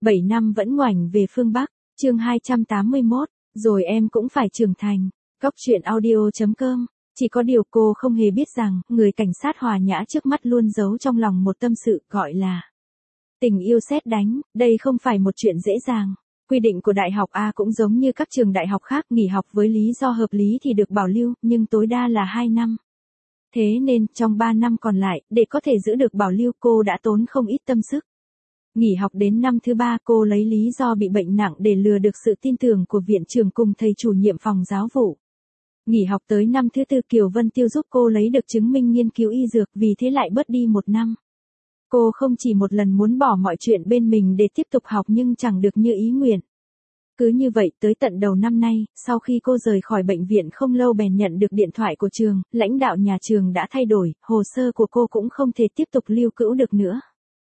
7 năm vẫn ngoảnh về phương Bắc, chương 281, rồi em cũng phải trưởng thành. Góc truyện audio.com. Chỉ có điều cô không hề biết rằng, người cảnh sát hòa nhã trước mắt luôn giấu trong lòng một tâm sự gọi là tình yêu sét đánh. Đây không phải một chuyện dễ dàng. Quy định của Đại học A cũng giống như các trường đại học khác, nghỉ học với lý do hợp lý thì được bảo lưu, nhưng tối đa là 2 năm. Thế nên, trong 3 năm còn lại, để có thể giữ được bảo lưu, cô đã tốn không ít tâm sức. Nghỉ học đến năm thứ 3, cô lấy lý do bị bệnh nặng để lừa được sự tin tưởng của viện trưởng cùng thầy chủ nhiệm phòng giáo vụ. Nghỉ học tới năm thứ 4, Kiều Vân Tiêu giúp cô lấy được chứng minh nghiên cứu y dược, vì thế lại bớt đi 1 năm. Cô không chỉ một lần muốn bỏ mọi chuyện bên mình để tiếp tục học nhưng chẳng được như ý nguyện. Cứ như vậy tới tận đầu năm nay, sau khi cô rời khỏi bệnh viện không lâu bèn nhận được điện thoại của trường, lãnh đạo nhà trường đã thay đổi, hồ sơ của cô cũng không thể tiếp tục lưu cữu được nữa.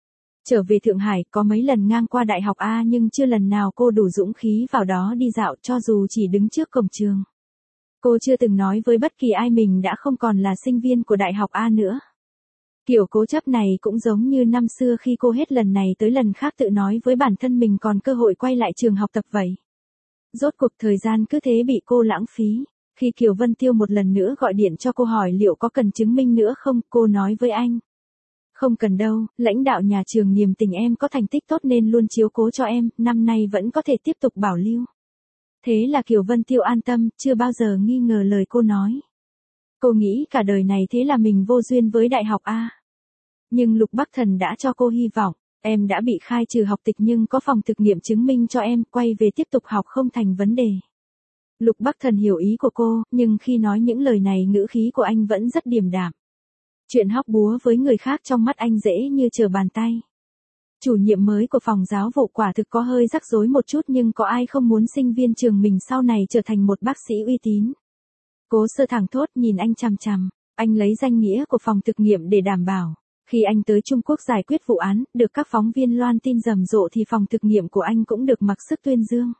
Trở về Thượng Hải, có mấy lần ngang qua Đại học A nhưng chưa lần nào cô đủ dũng khí vào đó đi dạo, cho dù chỉ đứng trước cổng trường. Cô chưa từng nói với bất kỳ ai mình đã không còn là sinh viên của Đại học A nữa. Kiểu cố chấp này cũng giống như năm xưa khi cô hết lần này tới lần khác tự nói với bản thân mình còn cơ hội quay lại trường học tập vậy. Rốt cuộc thời gian cứ thế bị cô lãng phí. Khi Kiều Vân Tiêu một lần nữa gọi điện cho cô hỏi liệu có cần chứng minh nữa không, cô nói với anh: không cần đâu, lãnh đạo nhà trường niềm tình em có thành tích tốt nên luôn chiếu cố cho em, năm nay vẫn có thể tiếp tục bảo lưu. Thế là Kiều Vân Tiêu an tâm, chưa bao giờ nghi ngờ lời cô nói. Cô nghĩ cả đời này thế là mình vô duyên với Đại học A. Nhưng Lục Bắc Thần đã cho cô hy vọng, em đã bị khai trừ học tịch nhưng có phòng thực nghiệm chứng minh cho em, quay về tiếp tục học không thành vấn đề. Lục Bắc Thần hiểu ý của cô, nhưng khi nói những lời này ngữ khí của anh vẫn rất điềm đạm. Chuyện hóc búa với người khác trong mắt anh dễ như trở bàn tay. Chủ nhiệm mới của phòng giáo vụ quả thực có hơi rắc rối một chút nhưng có ai không muốn sinh viên trường mình sau này trở thành một bác sĩ uy tín. Cố Sơ thẳng thốt nhìn anh chằm chằm, anh lấy danh nghĩa của phòng thực nghiệm để đảm bảo. Khi anh tới Trung Quốc giải quyết vụ án, được các phóng viên loan tin rầm rộ thì phòng thực nghiệm của anh cũng được mặc sức tuyên dương.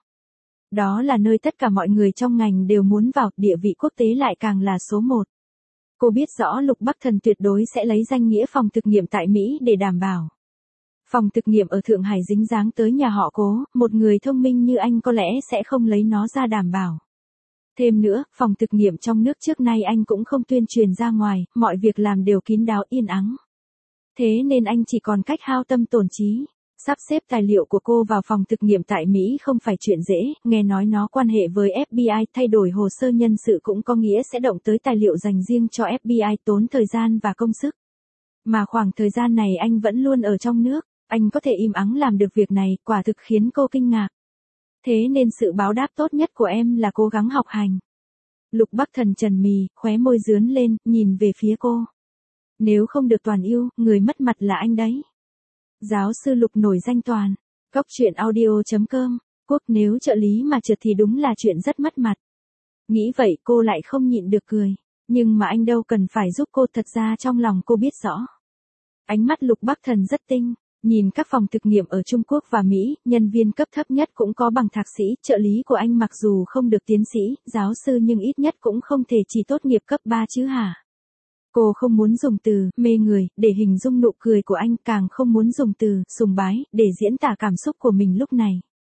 Đó là nơi tất cả mọi người trong ngành đều muốn vào, địa vị quốc tế lại càng là số 1. Cô biết rõ Lục Bắc Thần tuyệt đối sẽ lấy danh nghĩa phòng thực nghiệm tại Mỹ để đảm bảo. Phòng thực nghiệm ở Thượng Hải dính dáng tới nhà họ Cố, một người thông minh như anh có lẽ sẽ không lấy nó ra đảm bảo. Thêm nữa, phòng thực nghiệm trong nước trước nay anh cũng không tuyên truyền ra ngoài, mọi việc làm đều kín đáo yên ắng. Thế nên anh chỉ còn cách hao tâm tổn trí. Sắp xếp tài liệu của cô vào phòng thực nghiệm tại Mỹ không phải chuyện dễ, nghe nói nó quan hệ với FBI, thay đổi hồ sơ nhân sự cũng có nghĩa sẽ động tới tài liệu dành riêng cho FBI, tốn thời gian và công sức. Mà khoảng thời gian này anh vẫn luôn ở trong nước, anh có thể im ắng làm được việc này, quả thực khiến cô kinh ngạc. Thế nên sự báo đáp tốt nhất của em là cố gắng học hành. Lục Bắc Thần trần mì, khóe môi rướn lên, nhìn về phía cô. Nếu không được toàn yêu, người mất mặt là anh đấy. Giáo sư Lục nổi danh toàn. Góc truyện audio.com. Quốc nếu trợ lý mà trượt thì đúng là chuyện rất mất mặt. Nghĩ vậy cô lại không nhịn được cười. Nhưng mà anh đâu cần phải giúp cô, thật ra trong lòng cô biết rõ. Ánh mắt Lục Bắc Thần rất tinh. Nhìn các phòng thực nghiệm ở Trung Quốc và Mỹ, nhân viên cấp thấp nhất cũng có bằng thạc sĩ, trợ lý của anh mặc dù không được tiến sĩ, giáo sư nhưng ít nhất cũng không thể chỉ tốt nghiệp cấp 3 chứ hả? Cô không muốn dùng từ mê người để hình dung nụ cười của anh, càng không muốn dùng từ sùng bái để diễn tả cảm xúc của mình lúc này.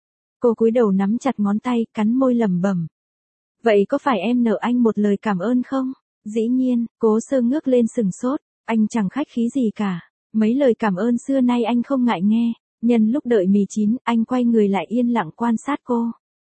Cô cúi đầu nắm chặt ngón tay, cắn môi lẩm bẩm. Vậy có phải em nợ anh một lời cảm ơn không? Dĩ nhiên, Cố Sơ ngước lên sừng sốt, anh chẳng khách khí gì cả. Mấy lời cảm ơn xưa nay anh không ngại nghe. Nhân lúc đợi mì chín, anh quay người lại yên lặng quan sát cô.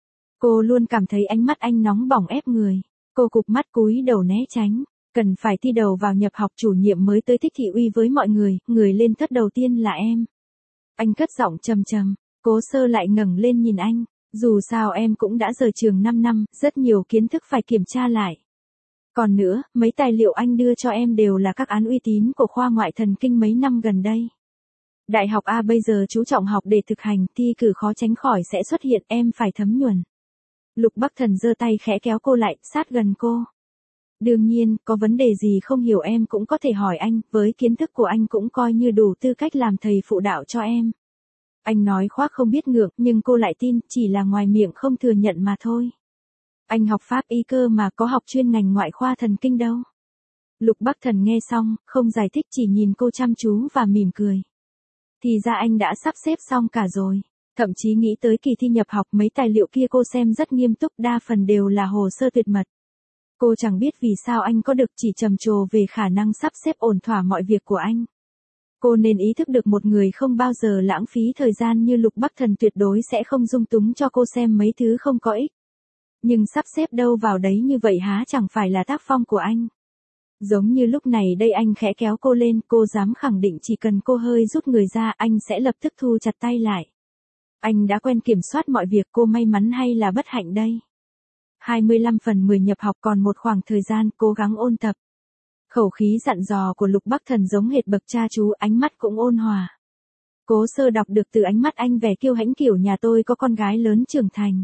Cô luôn cảm thấy ánh mắt anh nóng bỏng ép người. Cô cụp mắt cúi đầu né tránh. Cần phải thi đầu vào nhập học, chủ nhiệm mới tới thích thị uy với mọi người, người lên thất đầu tiên là em. Anh cất giọng trầm trầm. Cố Sơ lại ngẩng lên nhìn anh. Dù sao em cũng đã rời trường 5 năm, rất nhiều kiến thức phải kiểm tra lại. Còn nữa, mấy tài liệu anh đưa cho em đều là các án uy tín của khoa ngoại thần kinh mấy năm gần đây. Đại học A bây giờ chú trọng học để thực hành, thi cử khó tránh khỏi sẽ xuất hiện, em phải thấm nhuần. Lục Bắc Thần giơ tay khẽ kéo cô lại, sát gần cô. Đương nhiên, có vấn đề gì không hiểu em cũng có thể hỏi anh, với kiến thức của anh cũng coi như đủ tư cách làm thầy phụ đạo cho em. Anh nói khoác không biết ngượng, nhưng cô lại tin, chỉ là ngoài miệng không thừa nhận mà thôi. Anh học pháp y cơ mà, có học chuyên ngành ngoại khoa thần kinh đâu. Lục Bắc Thần nghe xong, không giải thích, chỉ nhìn cô chăm chú và mỉm cười. Thì ra anh đã sắp xếp xong cả rồi. Thậm chí nghĩ tới kỳ thi nhập học, mấy tài liệu kia cô xem rất nghiêm túc, đa phần đều là hồ sơ tuyệt mật. Cô chẳng biết vì sao anh có được, chỉ trầm trồ về khả năng sắp xếp ổn thỏa mọi việc của anh. Cô nên ý thức được một người không bao giờ lãng phí thời gian như Lục Bắc Thần tuyệt đối sẽ không dung túng cho cô xem mấy thứ không có ích. Nhưng sắp xếp đâu vào đấy như vậy há chẳng phải là tác phong của anh. Giống như lúc này đây anh khẽ kéo cô lên, cô dám khẳng định chỉ cần cô hơi rút người ra anh sẽ lập tức thu chặt tay lại. Anh đã quen kiểm soát mọi việc, cô may mắn hay là bất hạnh đây? 25/10 nhập học, còn một khoảng thời gian, cố gắng ôn tập. Khẩu khí dặn dò của Lục Bắc Thần giống hệt bậc cha chú, ánh mắt cũng ôn hòa. Cố Sơ đọc được từ ánh mắt anh vẻ kiêu hãnh kiểu nhà tôi có con gái lớn trưởng thành.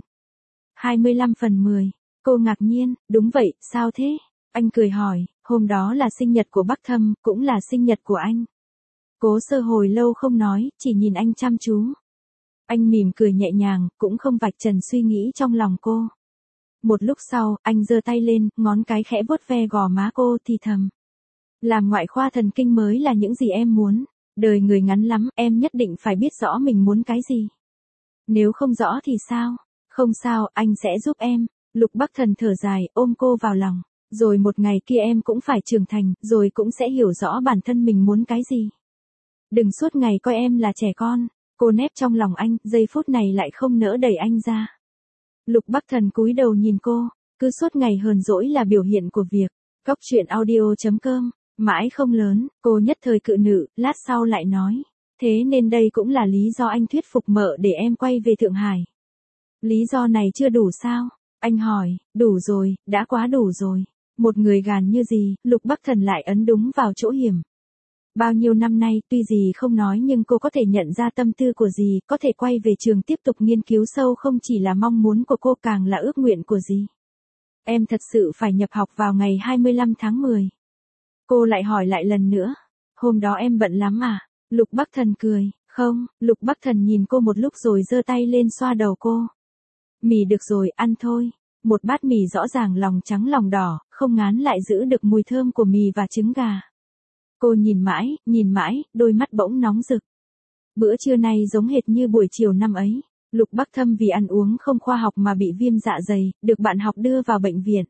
25/10, cô ngạc nhiên, đúng vậy, sao thế? Anh cười hỏi, hôm đó là sinh nhật của Bắc Thâm, cũng là sinh nhật của anh. Cố Sơ hồi lâu không nói, chỉ nhìn anh chăm chú. Anh mỉm cười nhẹ nhàng, cũng không vạch trần suy nghĩ trong lòng cô. Một lúc sau, anh giơ tay lên, ngón cái khẽ vuốt ve gò má cô, thì thầm. Làm ngoại khoa thần kinh mới là những gì em muốn. Đời người ngắn lắm, em nhất định phải biết rõ mình muốn cái gì. Nếu không rõ thì sao? Không sao, anh sẽ giúp em. Lục Bắc Thần thở dài, ôm cô vào lòng. Rồi một ngày kia em cũng phải trưởng thành, rồi cũng sẽ hiểu rõ bản thân mình muốn cái gì. Đừng suốt ngày coi em là trẻ con. Cô nép trong lòng anh, giây phút này lại không nỡ đẩy anh ra. Lục Bắc Thần cúi đầu nhìn cô, cứ suốt ngày hờn dỗi là biểu hiện của việc. Góc truyện audio.com, mãi không lớn, cô nhất thời cự nữ, lát sau lại nói. Thế nên đây cũng là lý do anh thuyết phục mợ để em quay về Thượng Hải. Lý do này chưa đủ sao? Anh hỏi, đủ rồi, đã quá đủ rồi. Một người gàn như gì, Lục Bắc Thần lại ấn đúng vào chỗ hiểm. Bao nhiêu năm nay, tuy gì không nói nhưng cô có thể nhận ra tâm tư của dì, có thể quay về trường tiếp tục nghiên cứu sâu không chỉ là mong muốn của cô càng là ước nguyện của dì. Em thật sự phải nhập học vào ngày 25 tháng 10. Cô lại hỏi lại lần nữa. Hôm đó em bận lắm à? Lục Bắc Thần cười. Không, Lục Bắc Thần nhìn cô một lúc rồi giơ tay lên xoa đầu cô. Mì được rồi, ăn thôi. Một bát mì rõ ràng lòng trắng lòng đỏ, không ngán lại giữ được mùi thơm của mì và trứng gà. Cô nhìn mãi, đôi mắt bỗng nóng rực. Bữa trưa nay giống hệt như buổi chiều năm ấy. Lục Bắc Thâm vì ăn uống không khoa học mà bị viêm dạ dày, được bạn học đưa vào bệnh viện.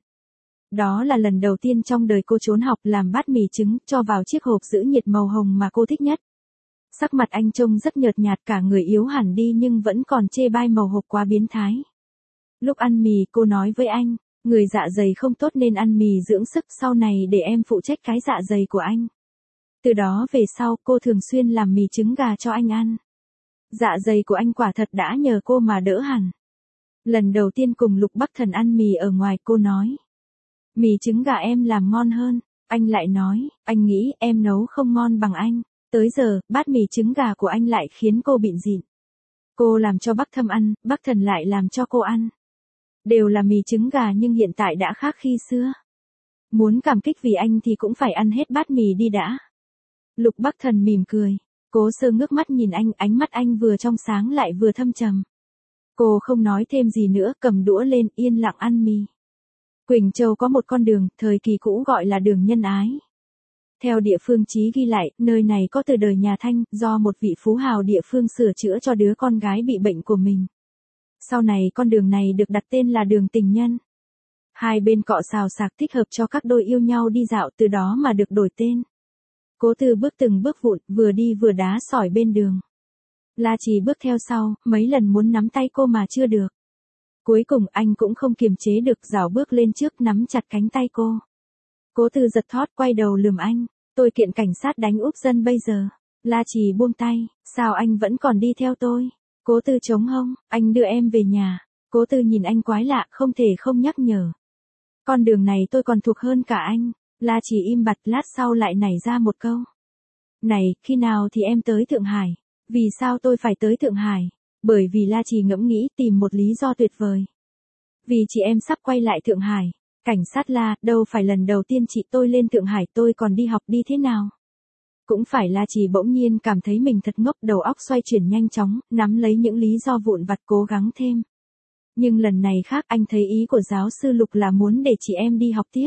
Đó là lần đầu tiên trong đời cô trốn học, làm bát mì trứng, cho vào chiếc hộp giữ nhiệt màu hồng mà cô thích nhất. Sắc mặt anh trông rất nhợt nhạt, cả người yếu hẳn đi nhưng vẫn còn chê bai màu hộp quá biến thái. Lúc ăn mì cô nói với anh, người dạ dày không tốt nên ăn mì dưỡng sức, sau này để em phụ trách cái dạ dày của anh. Từ đó về sau cô thường xuyên làm mì trứng gà cho anh ăn. Dạ dày của anh quả thật đã nhờ cô mà đỡ hẳn. Lần đầu tiên cùng Lục Bắc Thần ăn mì ở ngoài cô nói. Mì trứng gà em làm ngon hơn. Anh lại nói, anh nghĩ em nấu không ngon bằng anh. Tới giờ, bát mì trứng gà của anh lại khiến cô bịn dịn. Cô làm cho Bắc Thâm ăn, Bắc Thần lại làm cho cô ăn. Đều là mì trứng gà nhưng hiện tại đã khác khi xưa. Muốn cảm kích vì anh thì cũng phải ăn hết bát mì đi đã. Lục Bắc Thần mỉm cười. Cố Sơ ngước mắt nhìn anh, ánh mắt anh vừa trong sáng lại vừa thâm trầm. Cô không nói thêm gì nữa, cầm đũa lên, yên lặng ăn mì. Quỳnh Châu có một con đường, thời kỳ cũ gọi là đường Nhân Ái. Theo địa phương chí ghi lại, nơi này có từ đời nhà Thanh, do một vị phú hào địa phương sửa chữa cho đứa con gái bị bệnh của mình. Sau này con đường này được đặt tên là đường tình nhân. Hai bên cọ xào xạc thích hợp cho các đôi yêu nhau đi dạo, từ đó mà được đổi tên. Cố Tư bước từng bước vụn, vừa đi vừa đá sỏi bên đường. La Trì bước theo sau, mấy lần muốn nắm tay cô mà chưa được. Cuối cùng anh cũng không kiềm chế được, rảo bước lên trước nắm chặt cánh tay cô. Cố Tư giật thót quay đầu lườm anh, tôi kiện cảnh sát đánh úp dân bây giờ. La Trì buông tay, sao anh vẫn còn đi theo tôi? Cố Tư chống hông, anh đưa em về nhà. Cố Tư nhìn anh quái lạ, không thể không nhắc nhở. Con đường này tôi còn thuộc hơn cả anh. La Trì im bặt, lát sau lại nảy ra một câu. Này, khi nào thì em tới Thượng Hải? Vì sao tôi phải tới Thượng Hải? Bởi vì La Trì ngẫm nghĩ tìm một lý do tuyệt vời. Vì chị em sắp quay lại Thượng Hải. Cảnh sát La, đâu phải lần đầu tiên chị tôi lên Thượng Hải, tôi còn đi học đi thế nào? Cũng phải. La Trì bỗng nhiên cảm thấy mình thật ngốc, đầu óc xoay chuyển nhanh chóng, nắm lấy những lý do vụn vặt cố gắng thêm. Nhưng lần này khác, anh thấy ý của giáo sư Lục là muốn để chị em đi học tiếp.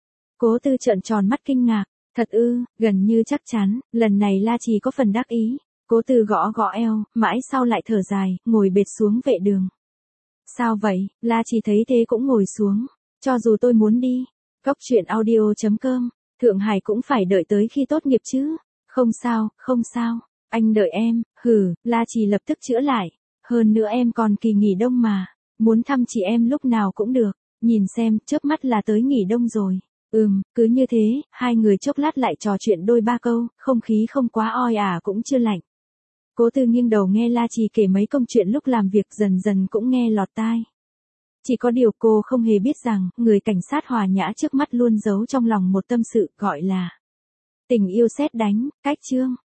Cố Tư trợn tròn mắt kinh ngạc, thật ư? Gần như chắc chắn, lần này La Trì có phần đắc ý. Cố Từ gõ gõ eo, mãi sau lại thở dài, ngồi bệt xuống vệ đường. Sao vậy? La Trì thấy thế cũng ngồi xuống. Cho dù tôi muốn đi. Cốc truyện audio.com. Thượng Hải cũng phải đợi tới khi tốt nghiệp chứ. Không sao, không sao. Anh đợi em. Hừ, La Trì lập tức chữa lại. Hơn nữa em còn kỳ nghỉ đông mà. Muốn thăm chị em lúc nào cũng được. Nhìn xem, chớp mắt là tới nghỉ đông rồi. Cứ như thế, hai người chốc lát lại trò chuyện đôi ba câu, không khí không quá oi ả cũng chưa lạnh. Cố Từ nghiêng đầu nghe La Trì kể mấy công chuyện lúc làm việc, dần dần cũng nghe lọt tai. Chỉ có điều cô không hề biết rằng, người cảnh sát hòa nhã trước mắt luôn giấu trong lòng một tâm sự gọi là tình yêu sét đánh, cách chương.